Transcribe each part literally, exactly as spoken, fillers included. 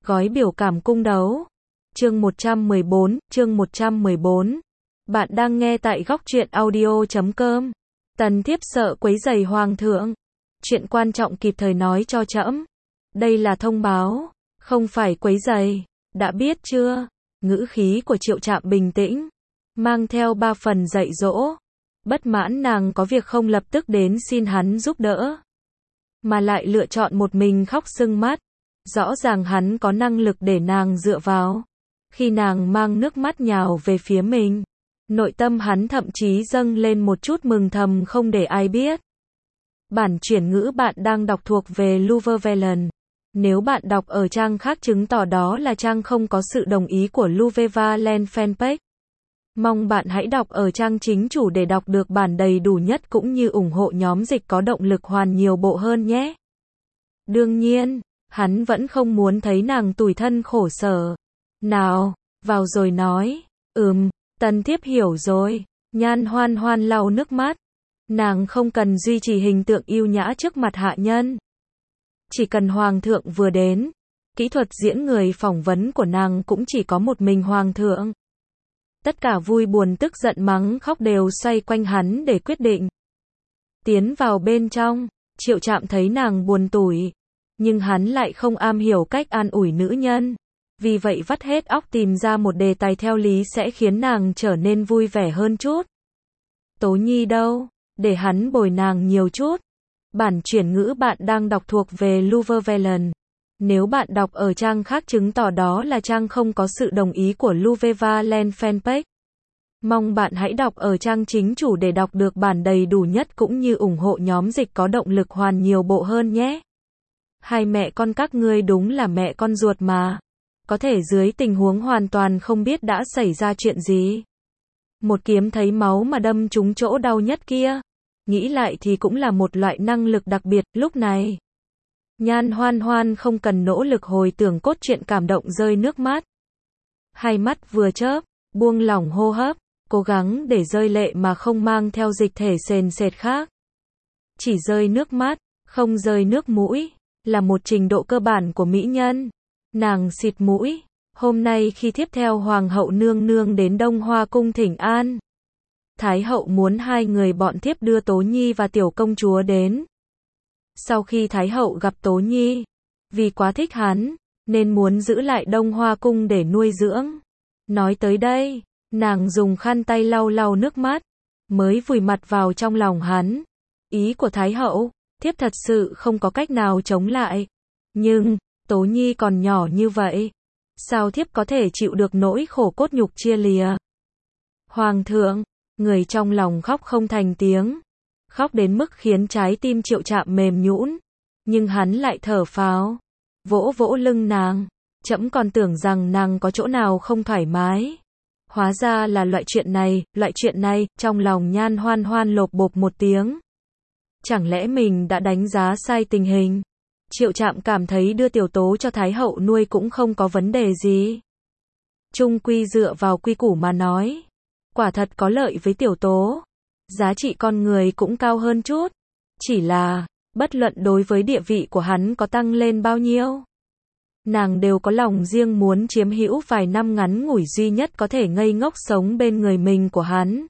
Gói biểu cảm cung đấu. Chương một trăm mười bốn, chương một trăm mười bốn. Bạn đang nghe tại góc truyện audio chấm com. Tần thiếp sợ quấy rầy hoàng thượng. Chuyện quan trọng kịp thời nói cho trẫm. Đây là thông báo, không phải quấy rầy, đã biết chưa? Ngữ khí của Triệu Trạm bình tĩnh, mang theo ba phần dạy dỗ. Bất mãn nàng có việc không lập tức đến xin hắn giúp đỡ, mà lại lựa chọn một mình khóc sưng mắt. Rõ ràng hắn có năng lực để nàng dựa vào. Khi nàng mang nước mắt nhào về phía mình, nội tâm hắn thậm chí dâng lên một chút mừng thầm không để ai biết. Bản chuyển ngữ bạn đang đọc thuộc về Luvevelen. Nếu bạn đọc ở trang khác chứng tỏ đó là trang không có sự đồng ý của Luvevelen fanpage. Mong bạn hãy đọc ở trang chính chủ để đọc được bản đầy đủ nhất cũng như ủng hộ nhóm dịch có động lực hoàn nhiều bộ hơn nhé. Đương nhiên, hắn vẫn không muốn thấy nàng tủi thân khổ sở. Nào, vào rồi nói. Ừm, Tần thiếp hiểu rồi. Nhan Hoan Hoan lau nước mắt. Nàng không cần duy trì hình tượng yêu nhã trước mặt hạ nhân. Chỉ cần hoàng thượng vừa đến, kỹ thuật diễn người phỏng vấn của nàng cũng chỉ có một mình hoàng thượng. Tất cả vui buồn tức giận mắng khóc đều xoay quanh hắn để quyết định. Tiến vào bên trong, Triệu Trạm thấy nàng buồn tủi, nhưng hắn lại không am hiểu cách an ủi nữ nhân. Vì vậy vắt hết óc tìm ra một đề tài theo lý sẽ khiến nàng trở nên vui vẻ hơn chút. Tố Nhi đâu? Để hắn bồi nàng nhiều chút. Bản chuyển ngữ bạn đang đọc thuộc về Luvevelen. Nếu bạn đọc ở trang khác chứng tỏ đó là trang không có sự đồng ý của Luvevelen fanpage. Mong bạn hãy đọc ở trang chính chủ để đọc được bản đầy đủ nhất cũng như ủng hộ nhóm dịch có động lực hoàn nhiều bộ hơn nhé. Hai mẹ con các ngươi đúng là mẹ con ruột mà. Có thể dưới tình huống hoàn toàn không biết đã xảy ra chuyện gì. Một kiếm thấy máu mà đâm trúng chỗ đau nhất kia. Nghĩ lại thì cũng là một loại năng lực đặc biệt. Lúc này, Nhan Hoan Hoan không cần nỗ lực hồi tưởng cốt truyện cảm động rơi nước mắt. Hai mắt vừa chớp, buông lỏng hô hấp, cố gắng để rơi lệ mà không mang theo dịch thể sền sệt khác. Chỉ rơi nước mắt, không rơi nước mũi, là một trình độ cơ bản của mỹ nhân. Nàng xịt mũi. Hôm nay khi tiếp theo Hoàng hậu nương nương đến Đông Hoa cung thỉnh an, Thái hậu muốn hai người bọn thiếp đưa Tố Nhi và tiểu công chúa đến. Sau khi Thái hậu gặp Tố Nhi, vì quá thích hắn, nên muốn giữ lại Đông Hoa cung để nuôi dưỡng. Nói tới đây, nàng dùng khăn tay lau lau nước mắt, mới vùi mặt vào trong lòng hắn. Ý của Thái hậu, thiếp thật sự không có cách nào chống lại. Nhưng, Tố Nhi còn nhỏ như vậy, sao thiếp có thể chịu được nỗi khổ cốt nhục chia lìa? Hoàng thượng, người trong lòng khóc không thành tiếng, khóc đến mức khiến trái tim Triệu Trạm mềm nhũn, nhưng hắn lại thở phào, vỗ vỗ lưng nàng. Trẫm còn tưởng rằng nàng có chỗ nào không thoải mái. Hóa ra là loại chuyện này, loại chuyện này, trong lòng Nhan Hoan Hoan lộp bộp một tiếng. Chẳng lẽ mình đã đánh giá sai tình hình? Triệu Trạm cảm thấy đưa tiểu tố cho Thái hậu nuôi cũng không có vấn đề gì. Chung quy dựa vào quy củ mà nói, quả thật có lợi với tiểu tố. Giá trị con người cũng cao hơn chút. Chỉ là, bất luận đối với địa vị của hắn có tăng lên bao nhiêu, nàng đều có lòng riêng muốn chiếm hữu vài năm ngắn ngủi duy nhất có thể ngây ngốc sống bên người mình của hắn.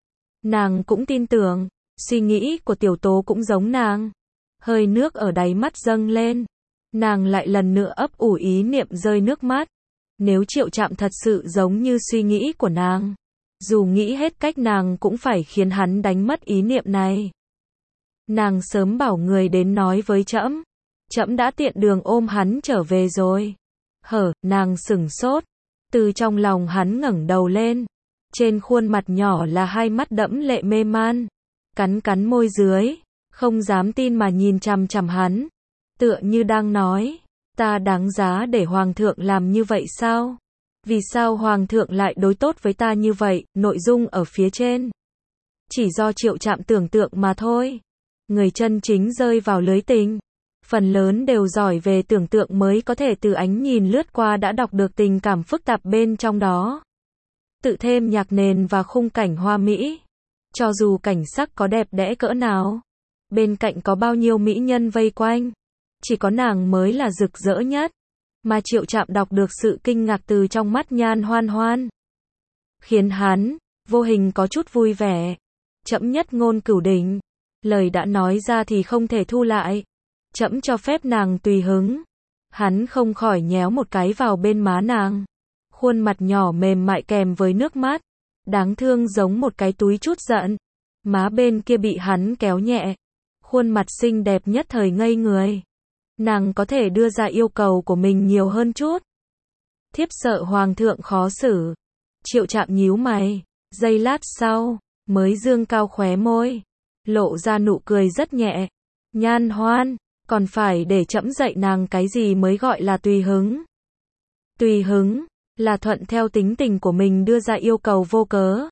Nàng cũng tin tưởng, suy nghĩ của tiểu tố cũng giống nàng. Hơi nước ở đáy mắt dâng lên. Nàng lại lần nữa ấp ủ ý niệm rơi nước mắt. Nếu Triệu Trạm thật sự giống như suy nghĩ của nàng, dù nghĩ hết cách nàng cũng phải khiến hắn đánh mất ý niệm này. Nàng sớm bảo người đến nói với trẫm. Trẫm đã tiện đường ôm hắn trở về rồi. Hở, nàng sửng sốt. Từ trong lòng hắn ngẩng đầu lên. Trên khuôn mặt nhỏ là hai mắt đẫm lệ mê man. Cắn cắn môi dưới, không dám tin mà nhìn chằm chằm hắn. Tựa như đang nói, ta đáng giá để hoàng thượng làm như vậy sao? Vì sao hoàng thượng lại đối tốt với ta như vậy? Nội dung ở phía trên. Chỉ do Triệu Trạm tưởng tượng mà thôi. Người chân chính rơi vào lưới tình, phần lớn đều giỏi về tưởng tượng mới có thể từ ánh nhìn lướt qua đã đọc được tình cảm phức tạp bên trong đó. Tự thêm nhạc nền và khung cảnh hoa mỹ. Cho dù cảnh sắc có đẹp đẽ cỡ nào, bên cạnh có bao nhiêu mỹ nhân vây quanh, chỉ có nàng mới là rực rỡ nhất. Mà Triệu Trạm đọc được sự kinh ngạc từ trong mắt Nhan Hoan Hoan, khiến hắn vô hình có chút vui vẻ. Trẫm nhất ngôn cửu đỉnh, lời đã nói ra thì không thể thu lại. Trẫm cho phép nàng tùy hứng. Hắn không khỏi nhéo một cái vào bên má nàng. Khuôn mặt nhỏ mềm mại kèm với nước mắt, đáng thương giống một cái túi chút giận. Má bên kia bị hắn kéo nhẹ, khuôn mặt xinh đẹp nhất thời ngây người. Nàng có thể đưa ra yêu cầu của mình nhiều hơn chút. Thiếp sợ hoàng thượng khó xử. Triệu Trạm nhíu mày, giây lát sau, mới dương cao khóe môi, lộ ra nụ cười rất nhẹ. Nhan Hoan, còn phải để trẫm dạy nàng cái gì mới gọi là tùy hứng. Tùy hứng, là thuận theo tính tình của mình đưa ra yêu cầu vô cớ.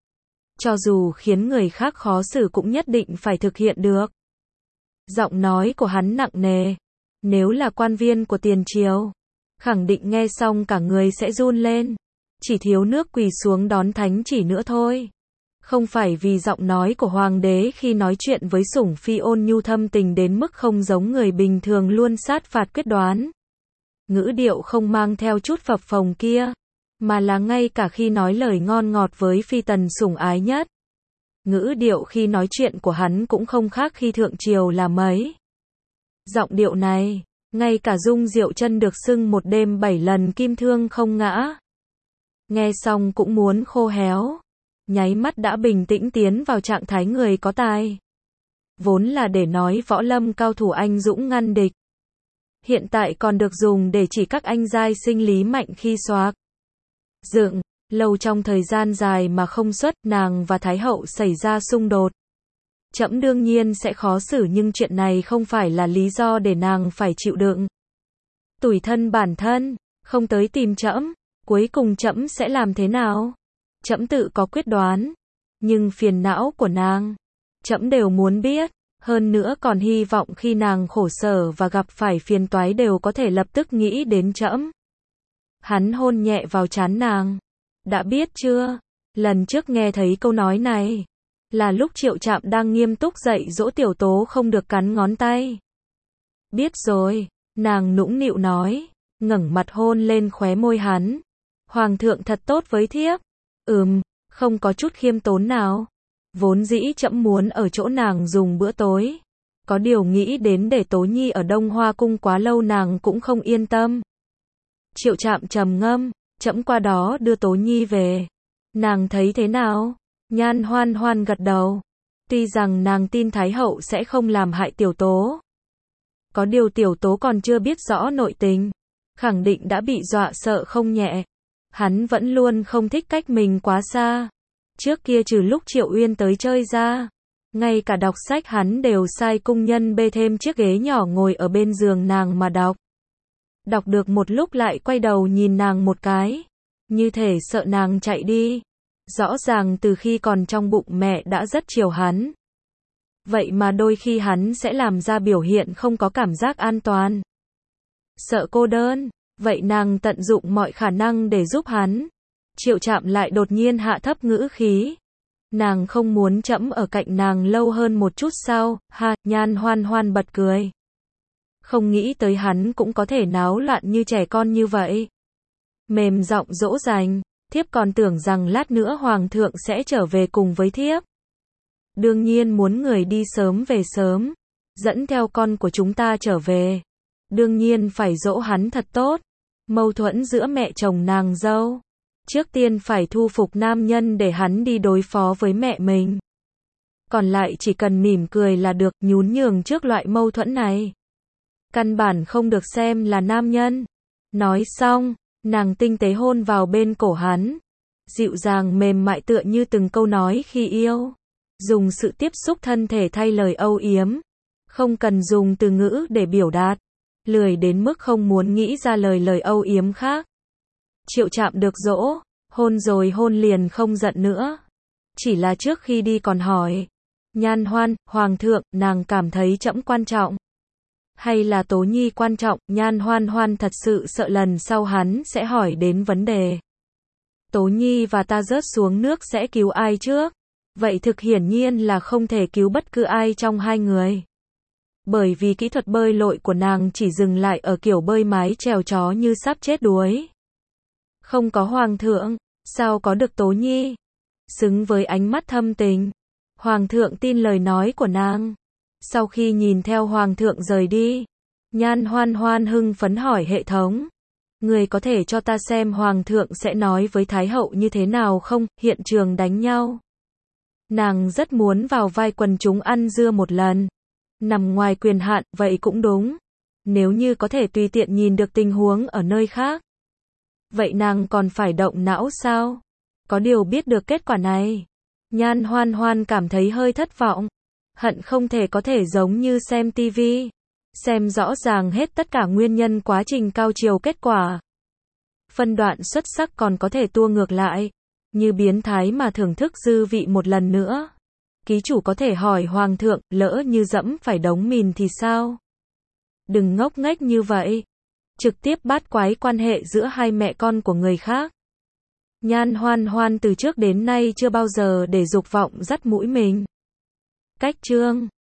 Cho dù khiến người khác khó xử cũng nhất định phải thực hiện được. Giọng nói của hắn nặng nề. Nếu là quan viên của tiền triều, khẳng định nghe xong cả người sẽ run lên. Chỉ thiếu nước quỳ xuống đón thánh chỉ nữa thôi. Không phải vì giọng nói của hoàng đế khi nói chuyện với sủng phi ôn nhu thâm tình đến mức không giống người bình thường luôn sát phạt quyết đoán. Ngữ điệu không mang theo chút phập phồng kia, mà là ngay cả khi nói lời ngon ngọt với phi tần sủng ái nhất. Ngữ điệu khi nói chuyện của hắn cũng không khác khi thượng triều là mấy. Giọng điệu này, ngay cả Dung Diệu Chân được xưng một đêm bảy lần kim thương không ngã. Nghe xong cũng muốn khô héo. Nháy mắt đã bình tĩnh tiến vào trạng thái người có tài. Vốn là để nói võ lâm cao thủ anh dũng ngăn địch. Hiện tại còn được dùng để chỉ các anh giai sinh lý mạnh khi xoạc. Dựng, lâu trong thời gian dài mà không xuất, nàng và Thái hậu xảy ra xung đột. Trẫm đương nhiên sẽ khó xử nhưng chuyện này không phải là lý do để nàng phải chịu đựng. Tủi thân bản thân, không tới tìm trẫm, cuối cùng trẫm sẽ làm thế nào? Trẫm tự có quyết đoán, nhưng phiền não của nàng, trẫm đều muốn biết, hơn nữa còn hy vọng khi nàng khổ sở và gặp phải phiền toái đều có thể lập tức nghĩ đến trẫm. Hắn hôn nhẹ vào trán nàng. Đã biết chưa? Lần trước nghe thấy câu nói này, là lúc Triệu Trạm đang nghiêm túc dạy dỗ Tiểu Tố không được cắn ngón tay. Biết rồi, nàng nũng nịu nói, ngẩng mặt hôn lên khóe môi hắn. Hoàng thượng thật tốt với thiếp. Ừm, không có chút khiêm tốn nào. Vốn dĩ trẫm muốn ở chỗ nàng dùng bữa tối. Có điều nghĩ đến để Tố Nhi ở Đông Hoa cung quá lâu nàng cũng không yên tâm. Triệu Trạm trầm ngâm, trẫm qua đó đưa Tố Nhi về. Nàng thấy thế nào? Nhan Hoan Hoan gật đầu. Tuy rằng nàng tin Thái hậu sẽ không làm hại Tiểu Tố. Có điều Tiểu Tố còn chưa biết rõ nội tình, khẳng định đã bị dọa sợ không nhẹ. Hắn vẫn luôn không thích cách mình quá xa. Trước kia trừ lúc Triệu Uyên tới chơi ra, ngay cả đọc sách hắn đều sai cung nhân bê thêm chiếc ghế nhỏ ngồi ở bên giường nàng mà đọc. Đọc được một lúc lại quay đầu nhìn nàng một cái, như thể sợ nàng chạy đi. Rõ ràng từ khi còn trong bụng mẹ đã rất chiều hắn. Vậy mà đôi khi hắn sẽ làm ra biểu hiện không có cảm giác an toàn. Sợ cô đơn, vậy nàng tận dụng mọi khả năng để giúp hắn. Triệu Trạm lại đột nhiên hạ thấp ngữ khí. Nàng không muốn trẫm ở cạnh nàng lâu hơn một chút sao? Ha, Nhan Hoan Hoan bật cười. Không nghĩ tới hắn cũng có thể náo loạn như trẻ con như vậy. Mềm giọng dỗ dành, thiếp còn tưởng rằng lát nữa hoàng thượng sẽ trở về cùng với thiếp. Đương nhiên muốn người đi sớm về sớm, dẫn theo con của chúng ta trở về. Đương nhiên phải dỗ hắn thật tốt. Mâu thuẫn giữa mẹ chồng nàng dâu, trước tiên phải thu phục nam nhân để hắn đi đối phó với mẹ mình. Còn lại chỉ cần mỉm cười là được, nhún nhường trước loại mâu thuẫn này. Căn bản không được xem là nam nhân. Nói xong, nàng tinh tế hôn vào bên cổ hắn. Dịu dàng mềm mại tựa như từng câu nói khi yêu. Dùng sự tiếp xúc thân thể thay lời âu yếm. Không cần dùng từ ngữ để biểu đạt. Lười đến mức không muốn nghĩ ra lời lời âu yếm khác. Triệu Trạm được dỗ, hôn rồi hôn liền không giận nữa. Chỉ là trước khi đi còn hỏi. Nhan Hoan, Hoàng thượng, nàng cảm thấy trẫm quan trọng. Hay là Tố Nhi quan trọng? Nhan Hoan Hoan thật sự sợ lần sau hắn sẽ hỏi đến vấn đề. Tố Nhi và ta rớt xuống nước sẽ cứu ai trước? Vậy thực hiển nhiên là không thể cứu bất cứ ai trong hai người. Bởi vì kỹ thuật bơi lội của nàng chỉ dừng lại ở kiểu bơi mái chèo chó như sắp chết đuối. Không có hoàng thượng, sao có được Tố Nhi? Xứng với ánh mắt thâm tình. Hoàng thượng tin lời nói của nàng. Sau khi nhìn theo hoàng thượng rời đi, Nhan Hoan Hoan hưng phấn hỏi hệ thống. Người có thể cho ta xem hoàng thượng sẽ nói với thái hậu như thế nào không? Hiện trường đánh nhau. Nàng rất muốn vào vai quần chúng ăn dưa một lần. Nằm ngoài quyền hạn, vậy cũng đúng. Nếu như có thể tùy tiện nhìn được tình huống ở nơi khác, vậy nàng còn phải động não sao? Có điều biết được kết quả này, Nhan Hoan Hoan cảm thấy hơi thất vọng. Hận không thể có thể giống như xem tivi, xem rõ ràng hết tất cả nguyên nhân quá trình cao chiều kết quả. Phân đoạn xuất sắc còn có thể tua ngược lại, như biến thái mà thưởng thức dư vị một lần nữa. Ký chủ có thể hỏi hoàng thượng, lỡ như dẫm phải đống mìn thì sao? Đừng ngốc nghếch như vậy. Trực tiếp bát quái quan hệ giữa hai mẹ con của người khác. Nhan Hoan Hoan từ trước đến nay chưa bao giờ để dục vọng dắt mũi mình. Cách chương